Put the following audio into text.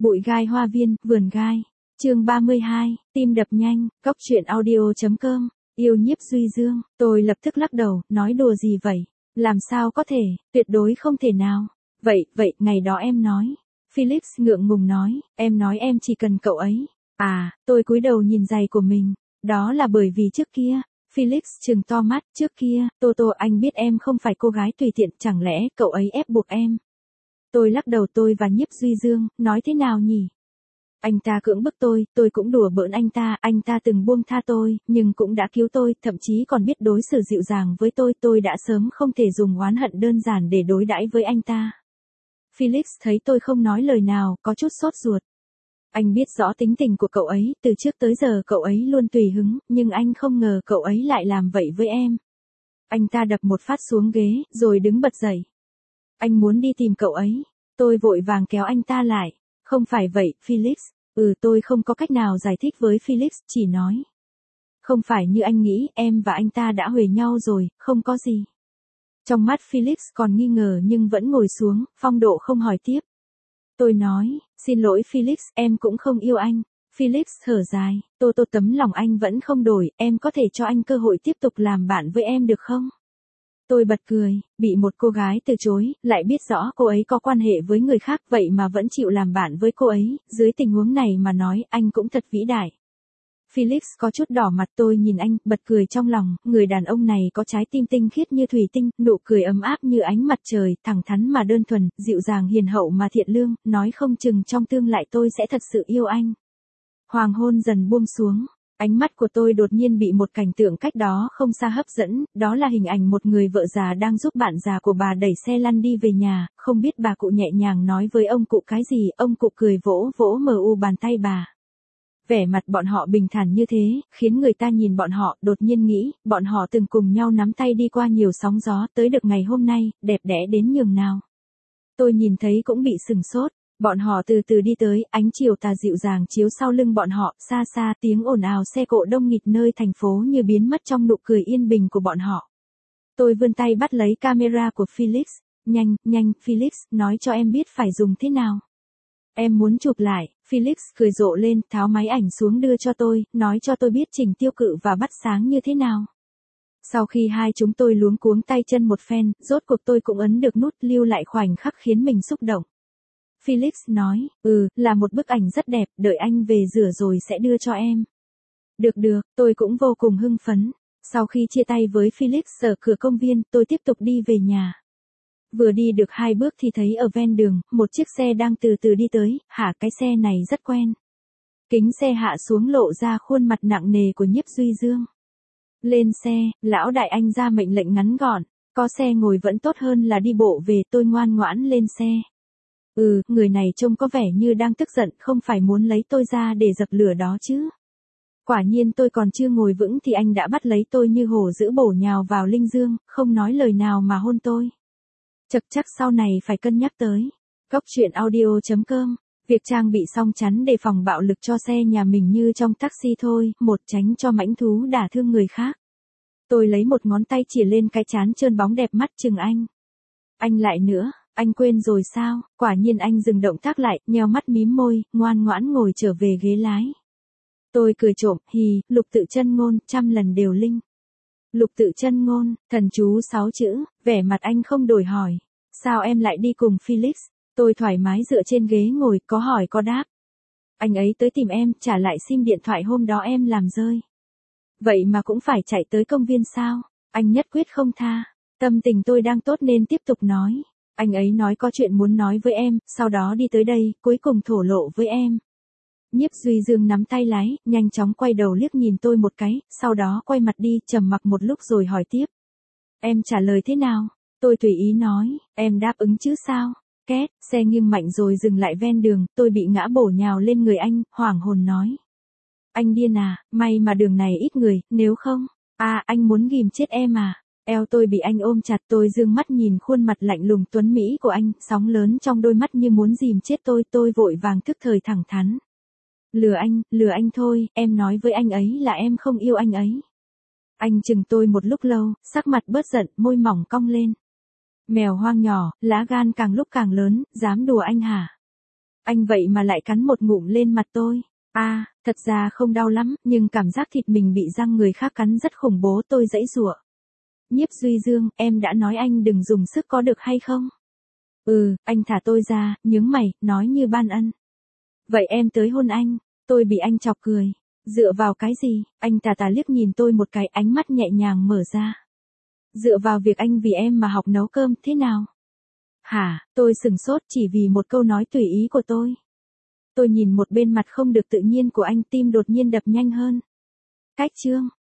Bụi gai hoa viên, vườn gai. Chương 32, tim đập nhanh, cóc truyện audio.com. Yêu Nhiếp Duy Dương, tôi lập tức lắc đầu, nói đùa gì vậy? Làm sao có thể, tuyệt đối không thể nào. Vậy, ngày đó em nói. Felix ngượng ngùng nói, em nói em chỉ cần cậu ấy. À, tôi cúi đầu nhìn giày của mình. Đó là bởi vì trước kia. Felix trừng to mắt, trước kia, Tô anh biết em không phải cô gái tùy tiện, chẳng lẽ cậu ấy ép buộc em? Tôi lắc đầu, tôi và Nhiếp Duy Dương, nói thế nào nhỉ? Anh ta cưỡng bức tôi cũng đùa bỡn anh ta từng buông tha tôi, nhưng cũng đã cứu tôi, thậm chí còn biết đối xử dịu dàng với tôi đã sớm không thể dùng oán hận đơn giản để đối đãi với anh ta. Felix thấy tôi không nói lời nào, có chút sốt ruột. Anh biết rõ tính tình của cậu ấy, từ trước tới giờ cậu ấy luôn tùy hứng, nhưng anh không ngờ cậu ấy lại làm vậy với em. Anh ta đập một phát xuống ghế, rồi đứng bật dậy. Anh muốn đi tìm cậu ấy. Tôi vội vàng kéo anh ta lại. Không phải vậy, Felix. Tôi không có cách nào giải thích với Felix, chỉ nói. Không phải như anh nghĩ, em và anh ta đã huề nhau rồi, không có gì. Trong mắt Felix còn nghi ngờ nhưng vẫn ngồi xuống, phong độ không hỏi tiếp. Tôi nói, xin lỗi Felix, em cũng không yêu anh. Felix thở dài, Tô tấm lòng anh vẫn không đổi, em có thể cho anh cơ hội tiếp tục làm bạn với em được không? Tôi bật cười, bị một cô gái từ chối, lại biết rõ cô ấy có quan hệ với người khác vậy mà vẫn chịu làm bạn với cô ấy, dưới tình huống này mà nói anh cũng thật vĩ đại. Felix có chút đỏ mặt, tôi nhìn anh, bật cười trong lòng, người đàn ông này có trái tim tinh khiết như thủy tinh, nụ cười ấm áp như ánh mặt trời, thẳng thắn mà đơn thuần, dịu dàng hiền hậu mà thiện lương, nói không chừng trong tương lai tôi sẽ thật sự yêu anh. Hoàng hôn dần buông xuống. Ánh mắt của tôi đột nhiên bị một cảnh tượng cách đó không xa hấp dẫn, đó là hình ảnh một người vợ già đang giúp bạn già của bà đẩy xe lăn đi về nhà, không biết bà cụ nhẹ nhàng nói với ông cụ cái gì, ông cụ cười vỗ vỗ bàn tay bà. Vẻ mặt bọn họ bình thản như thế, khiến người ta nhìn bọn họ, đột nhiên nghĩ, bọn họ từng cùng nhau nắm tay đi qua nhiều sóng gió, tới được ngày hôm nay, đẹp đẽ đến nhường nào. Tôi nhìn thấy cũng bị sừng sốt. Bọn họ từ từ đi tới, ánh chiều tà dịu dàng chiếu sau lưng bọn họ, xa xa tiếng ồn ào xe cộ đông nghịt nơi thành phố như biến mất trong nụ cười yên bình của bọn họ. Tôi vươn tay bắt lấy camera của Felix, nhanh, Felix, nói cho em biết phải dùng thế nào. Em muốn chụp lại, Felix cười rộ lên, tháo máy ảnh xuống đưa cho tôi, nói cho tôi biết chỉnh tiêu cự và bắt sáng như thế nào. Sau khi hai chúng tôi luống cuống tay chân một phen, rốt cuộc tôi cũng ấn được nút lưu lại khoảnh khắc khiến mình xúc động. Felix nói, là một bức ảnh rất đẹp, đợi anh về rửa rồi sẽ đưa cho em. Được, tôi cũng vô cùng hưng phấn. Sau khi chia tay với Felix ở cửa công viên, tôi tiếp tục đi về nhà. Vừa đi được 2 bước thì thấy ở ven đường, một chiếc xe đang từ từ đi tới, cái xe này rất quen. Kính xe hạ xuống lộ ra khuôn mặt nặng nề của Nhiếp Duy Dương. Lên xe, lão đại anh ra mệnh lệnh ngắn gọn, có xe ngồi vẫn tốt hơn là đi bộ về, tôi ngoan ngoãn lên xe. Người này trông có vẻ như đang tức giận, không phải muốn lấy tôi ra để dập lửa đó chứ. Quả nhiên tôi còn chưa ngồi vững thì anh đã bắt lấy tôi như hổ dữ bổ nhào vào linh dương, không nói lời nào mà hôn tôi. Chắc sau này phải cân nhắc tới. Cóc truyện audio.com. Việc trang bị song chắn để phòng bạo lực cho xe nhà mình như trong taxi thôi, một tránh cho mãnh thú đả thương người khác. Tôi lấy một ngón tay chỉ lên cái trán trơn bóng đẹp mắt chừng anh. Anh lại nữa. Anh quên rồi sao? Quả nhiên anh dừng động tác lại, nheo mắt mím môi, ngoan ngoãn ngồi trở về ghế lái. Tôi cười trộm, lục tự chân ngôn, 100 lần đều linh. Lục tự chân ngôn, thần chú 6 chữ, vẻ mặt anh không đổi hỏi. Sao em lại đi cùng Felix? Tôi thoải mái dựa trên ghế ngồi, có hỏi có đáp. Anh ấy tới tìm em, trả lại sim điện thoại hôm đó em làm rơi. Vậy mà cũng phải chạy tới công viên sao? Anh nhất quyết không tha. Tâm tình tôi đang tốt nên tiếp tục nói. Anh ấy nói có chuyện muốn nói với em, sau đó đi tới đây, cuối cùng thổ lộ với em. Nhiếp Duy Dương nắm tay lái, nhanh chóng quay đầu liếc nhìn tôi một cái, sau đó quay mặt đi, trầm mặc một lúc rồi hỏi tiếp. Em trả lời thế nào? Tôi tùy ý nói, em đáp ứng chứ sao? Két, xe nghiêng mạnh rồi dừng lại ven đường, tôi bị ngã bổ nhào lên người anh, hoảng hồn nói. Anh điên à, may mà đường này ít người, nếu không, anh muốn ghim chết em à? Eo tôi bị anh ôm chặt, tôi dương mắt nhìn khuôn mặt lạnh lùng tuấn mỹ của anh, sóng lớn trong đôi mắt như muốn dìm chết tôi vội vàng thức thời thẳng thắn. Lừa anh thôi, em nói với anh ấy là em không yêu anh ấy. Anh chừng tôi một lúc lâu, sắc mặt bớt giận, môi mỏng cong lên. Mèo hoang nhỏ, lá gan càng lúc càng lớn, dám đùa anh hả? Anh vậy mà lại cắn một ngụm lên mặt tôi. À, thật ra không đau lắm, nhưng cảm giác thịt mình bị răng người khác cắn rất khủng bố, tôi giãy giụa. Nhiếp Duy Dương, em đã nói anh đừng dùng sức có được hay không? Ừ, anh thả tôi ra, nhướng mày, nói như ban ân. Vậy em tới hôn anh. Tôi bị anh chọc cười. Dựa vào cái gì? Anh tà tà liếc nhìn tôi một cái, ánh mắt nhẹ nhàng mở ra. Dựa vào việc anh vì em mà học nấu cơm, thế nào? Hả, tôi sửng sốt chỉ vì một câu nói tùy ý của tôi. Tôi nhìn một bên mặt không được tự nhiên của anh, tim đột nhiên đập nhanh hơn. Cách chương.